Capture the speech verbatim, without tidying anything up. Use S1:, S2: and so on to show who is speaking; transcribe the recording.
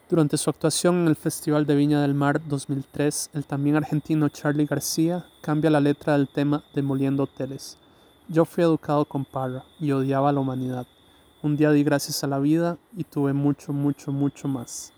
S1: Durante su actuación en el Festival de Viña del Mar dos mil tres, el también argentino Charly García cambia la letra del tema Demoliendo Hoteles. Yo fui educado con Parra y odiaba a la humanidad. Un día di gracias a la vida y tuve mucho, mucho, mucho más.